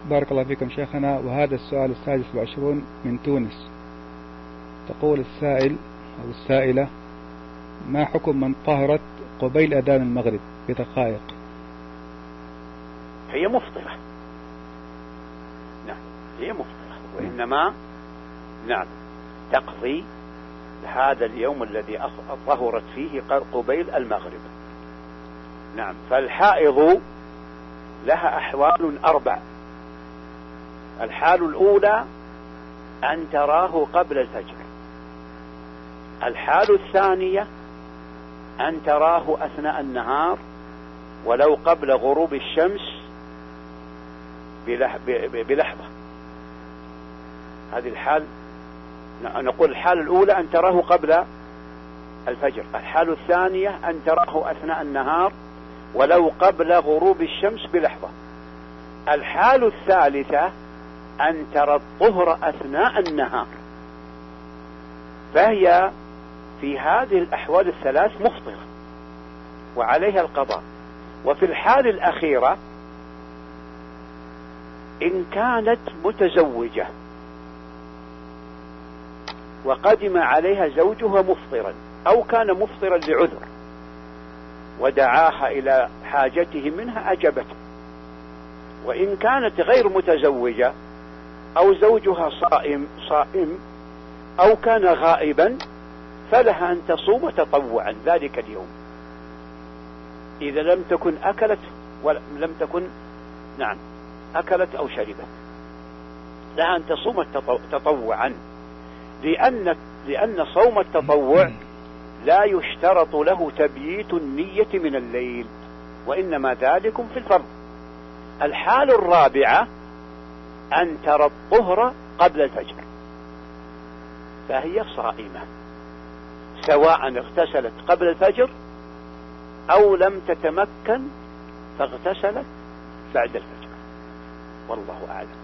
بارك الله فيكم شيخنا. وهذا السؤال 26 من تونس. تقول السائل أو السائلة: ما حكم من طهرت قبيل أذان المغرب بدقائق؟ هي مفطرة. نعم هي مفطرة، وإنما نعم تقضي هذا اليوم الذي طهرت فيه قبيل المغرب. نعم. فالحائض لها أحوال 4. الحال الأولى أن تراه قبل الفجر. الحال الثانية أن تراه أثناء النهار ولو قبل غروب الشمس بلحظة. هذه الحال نقول الحال الأولى أن تراه قبل الفجر. الحال الثانية أن تراه أثناء النهار ولو قبل غروب الشمس بلحظة. الحال الثالثة أن ترى الطهر أثناء النهار. فهي في هذه الأحوال الثلاث مفطرة وعليها القضاء. وفي الحال الأخيرة إن كانت متزوجة وقدم عليها زوجها مفطرا أو كان مفطرا لعذر ودعاها إلى حاجته منها أجبته. وإن كانت غير متزوجة أو زوجها صائم أو كان غائبا فلها أن تصوم تطوعا ذلك اليوم إذا لم تكن أكلت ولم تكن نعم أكلت أو شربت. لها أن تصوم تطوعا لأن صوم التطوع لا يشترط له تبييت النية من الليل، وإنما ذلكم في الفرض. الحال الرابعة أن ترى الطهر قبل الفجر، فهي صائمة سواء اغتسلت قبل الفجر أو لم تتمكن فاغتسلت بعد الفجر، والله أعلم.